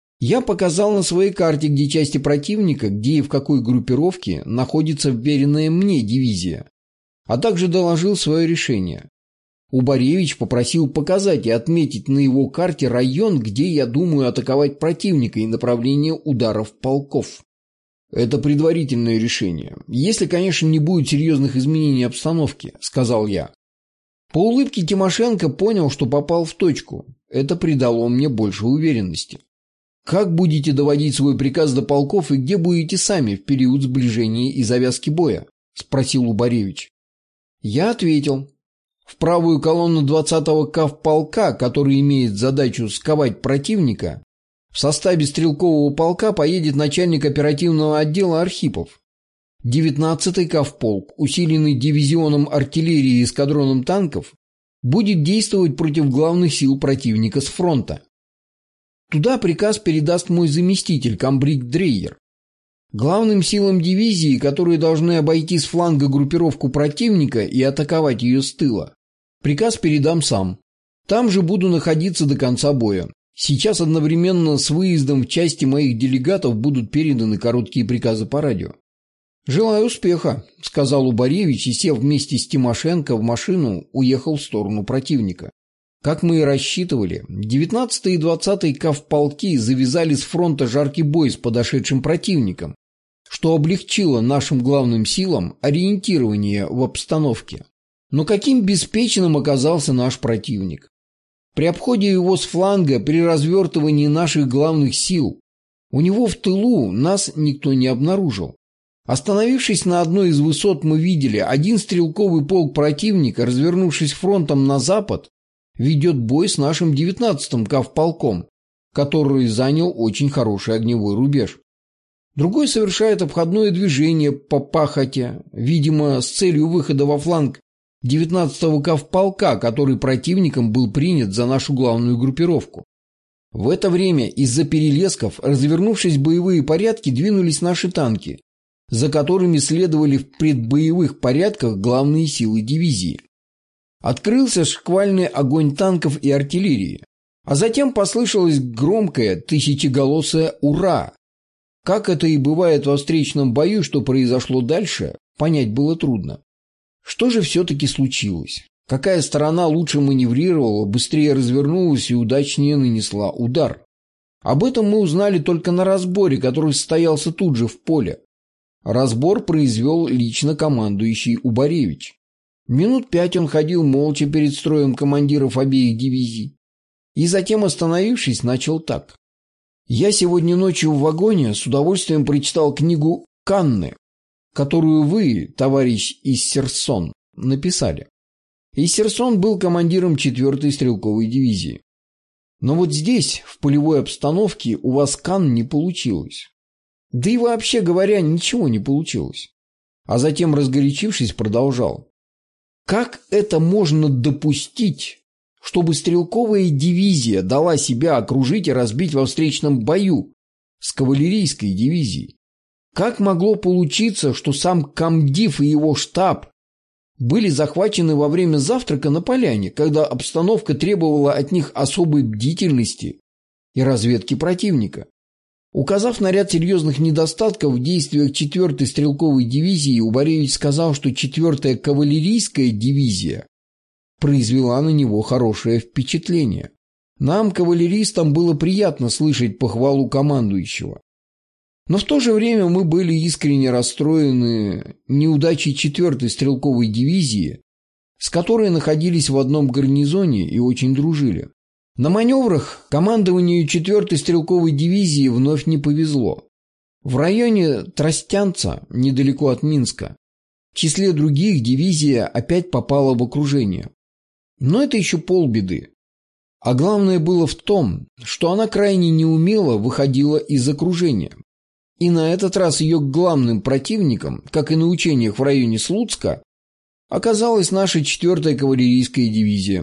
Я показал на своей карте, где части противника, где и в какой группировке находится вверенная мне дивизия, а также доложил свое решение. Убаревич попросил показать и отметить на его карте район, где я думаю атаковать противника и направление ударов полков. «Это предварительное решение, если, конечно, не будет серьезных изменений обстановки», – сказал я. По улыбке Тимошенко понял, что попал в точку. Это придало мне больше уверенности. «Как будете доводить свой приказ до полков и где будете сами в период сближения и завязки боя?» – спросил Убаревич. Я ответил. В правую колонну двадцатого кавполка, который имеет задачу сковать противника, в составе стрелкового полка поедет начальник оперативного отдела Архипов. девятнадцатый кавполк, усиленный дивизионом артиллерии и эскадроном танков, будет действовать против главных сил противника с фронта. Туда приказ передаст мой заместитель, комбриг Дрейер. Главным силам дивизии, которые должны обойти с фланга группировку противника и атаковать ее с тыла, приказ передам сам. Там же буду находиться до конца боя. Сейчас одновременно с выездом в части моих делегатов будут переданы короткие приказы по радио. «Желаю успеха», — сказал Убаревич и, сев вместе с Тимошенко в машину, уехал в сторону противника. Как мы и рассчитывали, девятнадцатый и двадцатый кавполки завязали с фронта жаркий бой с подошедшим противником, что облегчило нашим главным силам ориентирование в обстановке. Но каким беспечным оказался наш противник. При обходе его с фланга, при развертывании наших главных сил, у него в тылу нас никто не обнаружил. Остановившись на одной из высот, мы видели, один стрелковый полк противника, развернувшись фронтом на запад, ведет бой с нашим девятнадцатым кавполком, который занял очень хороший огневой рубеж. Другой совершает обходное движение по пахоте, видимо, с целью выхода во фланг девятнадцатого кавполка, который противником был принят за нашу главную группировку. В это время из-за перелесков, развернувшись в боевые порядки, двинулись наши танки, за которыми следовали в предбоевых порядках главные силы дивизии. Открылся шквальный огонь танков и артиллерии, а затем послышалось громкое тысячеголосое «Ура!». Как это и бывает во встречном бою, что произошло дальше, понять было трудно. Что же все-таки случилось? Какая сторона лучше маневрировала, быстрее развернулась и удачнее нанесла удар? Об этом мы узнали только на разборе, который состоялся тут же в поле. Разбор произвел лично командующий Убаревич. Минут пять он ходил молча перед строем командиров обеих дивизий. И затем, остановившись, начал так. «Я сегодня ночью в вагоне с удовольствием прочитал книгу Канны, которую вы, товарищ Иссерсон, написали. Иссерсон был командиром четвёртой стрелковой дивизии. Но вот здесь, в полевой обстановке, у вас Канн не получилось. Да и вообще говоря, ничего не получилось». А затем, разгорячившись, продолжал. «Как это можно допустить, чтобы стрелковая дивизия дала себя окружить и разбить во встречном бою с кавалерийской дивизией? Как могло получиться, что сам комдив и его штаб были захвачены во время завтрака на поляне, когда обстановка требовала от них особой бдительности и разведки противника?» Указав на ряд серьезных недостатков в действиях четвёртой стрелковой дивизии, Убаревич сказал, что четвёртая кавалерийская дивизия произвела на него хорошее впечатление. Нам, кавалеристам, было приятно слышать похвалу командующего. Но в то же время мы были искренне расстроены неудачей четвёртой стрелковой дивизии, с которой находились в одном гарнизоне и очень дружили. На маневрах командованию четвёртой стрелковой дивизии вновь не повезло. В районе Тростянца, недалеко от Минска, в числе других дивизия опять попала в окружение. Но это еще полбеды. А главное было в том, что она крайне неумело выходила из окружения. И на этот раз ее главным противником, как и на учениях в районе Слуцка, оказалась наша четвёртая кавалерийская дивизия.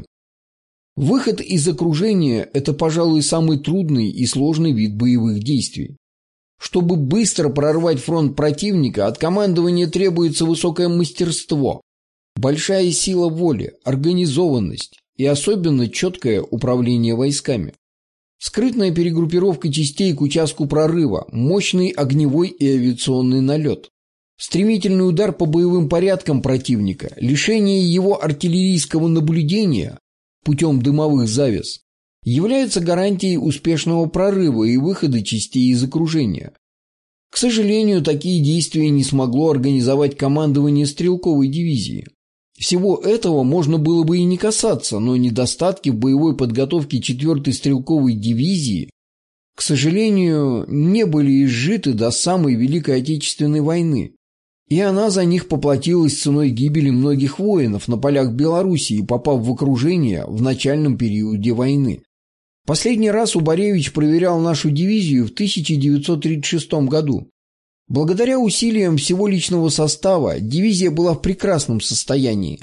Выход из окружения – это, пожалуй, самый трудный и сложный вид боевых действий. Чтобы быстро прорвать фронт противника, от командования требуется высокое мастерство, большая сила воли, организованность и особенно четкое управление войсками. Скрытная перегруппировка частей к участку прорыва, мощный огневой и авиационный налет, стремительный удар по боевым порядкам противника, лишение его артиллерийского наблюдения путем дымовых завес, являются гарантией успешного прорыва и выхода частей из окружения. К сожалению, такие действия не смогло организовать командование стрелковой дивизии. Всего этого можно было бы и не касаться, но недостатки в боевой подготовке четвёртой стрелковой дивизии, к сожалению, не были изжиты до самой Великой Отечественной войны. И она за них поплатилась ценой гибели многих воинов на полях Белоруссии, попав в окружение в начальном периоде войны. Последний раз Убаревич проверял нашу дивизию в тысяча девятьсот тридцать шестом году. Благодаря усилиям всего личного состава дивизия была в прекрасном состоянии.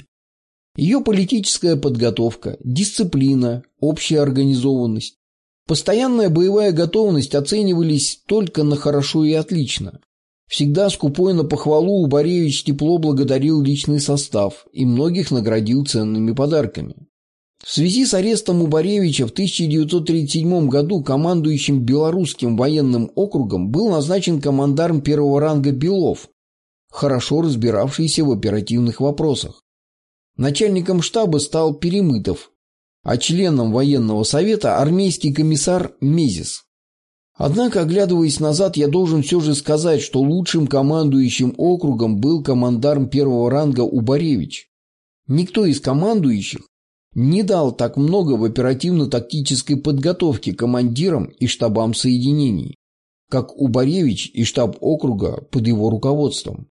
Ее политическая подготовка, дисциплина, общая организованность, постоянная боевая готовность оценивались только на хорошо и отлично. Всегда скупой на похвалу Убаревич тепло благодарил личный состав и многих наградил ценными подарками. В связи с арестом Убаревича в тысяча девятьсот тридцать седьмом году командующим Белорусским военным округом был назначен командарм первого ранга Белов, хорошо разбиравшийся в оперативных вопросах. Начальником штаба стал Перемытов, а членом военного совета армейский комиссар Мезис. Однако, оглядываясь назад, я должен все же сказать, что лучшим командующим округом был командарм первого ранга Убаревич. Никто из командующих не дал так много в оперативно-тактической подготовке командирам и штабам соединений, как Убаревич и штаб округа под его руководством.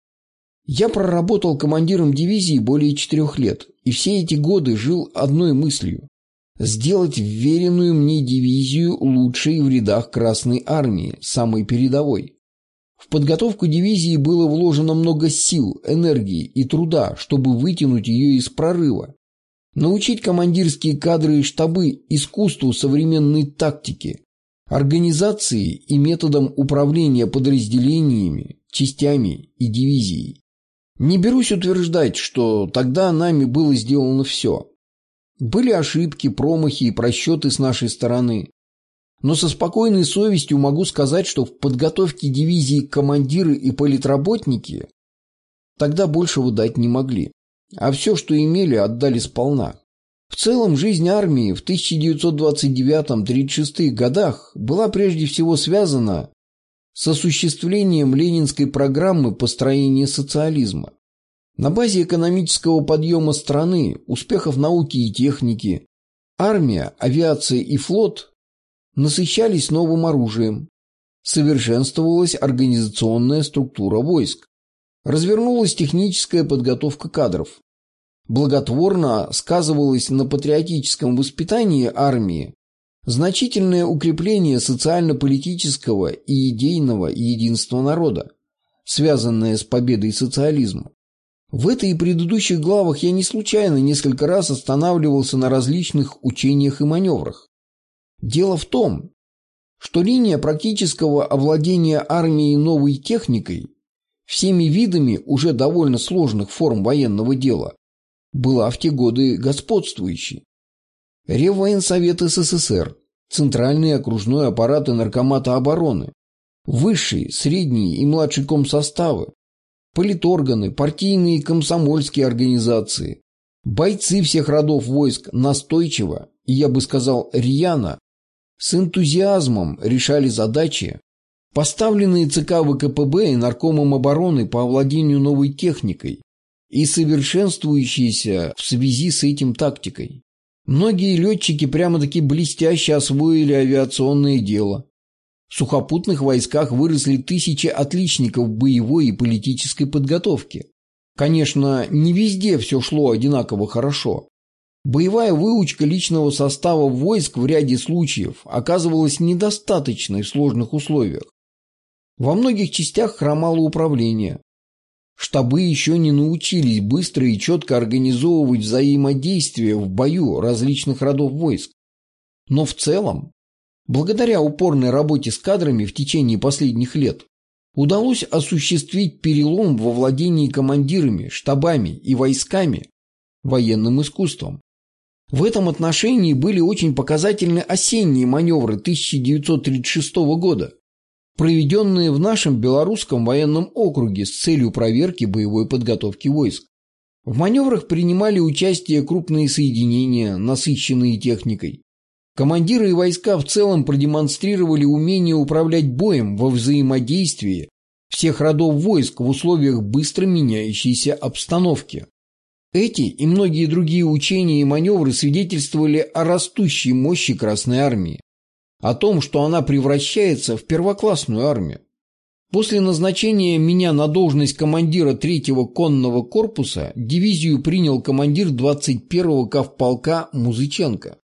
Я проработал командиром дивизии более четырех лет, и все эти годы жил одной мыслью – сделать вверенную мне дивизию лучшей в рядах Красной Армии, самой передовой. В подготовку дивизии было вложено много сил, энергии и труда, чтобы вытянуть ее из прорыва, научить командирские кадры и штабы искусству современной тактики, организации и методам управления подразделениями, частями и дивизией. Не берусь утверждать, что тогда нами было сделано все. Были ошибки, промахи и просчеты с нашей стороны. Но со спокойной совестью могу сказать, что в подготовке дивизии командиры и политработники тогда большего дать не могли, а все, что имели, отдали сполна. В целом, жизнь армии в тысяча девятьсот двадцать девятом — тридцать шестых годах была прежде всего связана с осуществлением ленинской программы построения социализма. На базе экономического подъема страны, успехов науки и техники, армия, авиация и флот насыщались новым оружием, совершенствовалась организационная структура войск, развернулась техническая подготовка кадров. Благотворно сказывалось на патриотическом воспитании армии значительное укрепление социально-политического и идейного единства народа, связанное с победой социализма. В этой и предыдущих главах я не случайно несколько раз останавливался на различных учениях и маневрах. Дело в том, что линия практического овладения армией новой техникой, всеми видами уже довольно сложных форм военного дела, была в те годы господствующей. Реввоенсовет СССР, Центральный окружной аппарат и Наркомата обороны, высшие, средние и младший комсоставы, политорганы, партийные и комсомольские организации, бойцы всех родов войск настойчиво, и я бы сказал рьяно, с энтузиазмом решали задачи, поставленные ЦК ВКПБ и Наркомом обороны по овладению новой техникой и совершенствующейся в связи с этим тактикой. Многие летчики прямо-таки блестяще освоили авиационное дело. В сухопутных войсках выросли тысячи отличников боевой и политической подготовки. Конечно, не везде все шло одинаково хорошо. Боевая выучка личного состава войск в ряде случаев оказывалась недостаточной в сложных условиях. Во многих частях хромало управление. Штабы еще не научились быстро и четко организовывать взаимодействие в бою различных родов войск. Но в целом, благодаря упорной работе с кадрами в течение последних лет, удалось осуществить перелом во владении командирами, штабами и войсками военным искусством. В этом отношении были очень показательны осенние маневры тысяча девятьсот тридцать шестого года, проведенные в нашем Белорусском военном округе с целью проверки боевой подготовки войск. В маневрах принимали участие крупные соединения, насыщенные техникой. Командиры и войска в целом продемонстрировали умение управлять боем во взаимодействии всех родов войск в условиях быстро меняющейся обстановки. Эти и многие другие учения и маневры свидетельствовали о растущей мощи Красной Армии, о том, что она превращается в первоклассную армию. После назначения меня на должность командира третьего конного корпуса дивизию принял командир двадцать первого кавполка Музыченко.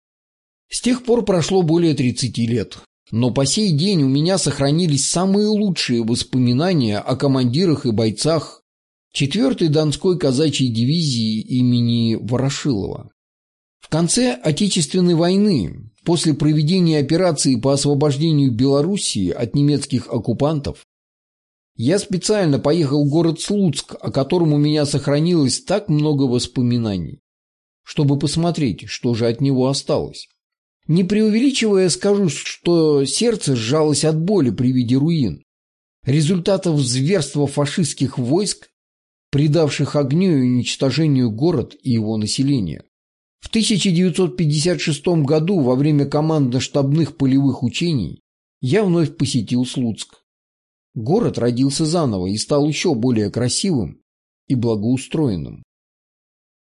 С тех пор прошло более тридцати лет, но по сей день у меня сохранились самые лучшие воспоминания о командирах и бойцах четвёртой Донской казачьей дивизии имени Ворошилова. В конце Отечественной войны, после проведения операции по освобождению Белоруссии от немецких оккупантов, я специально поехал в город Слуцк, о котором у меня сохранилось так много воспоминаний, чтобы посмотреть, что же от него осталось. Не преувеличивая, скажу, что сердце сжалось от боли при виде руин, результатов зверства фашистских войск, предавших огню и уничтожению город и его население. В тысяча девятьсот пятьдесят шестом году во время командно-штабных полевых учений я вновь посетил Слуцк. Город родился заново и стал еще более красивым и благоустроенным.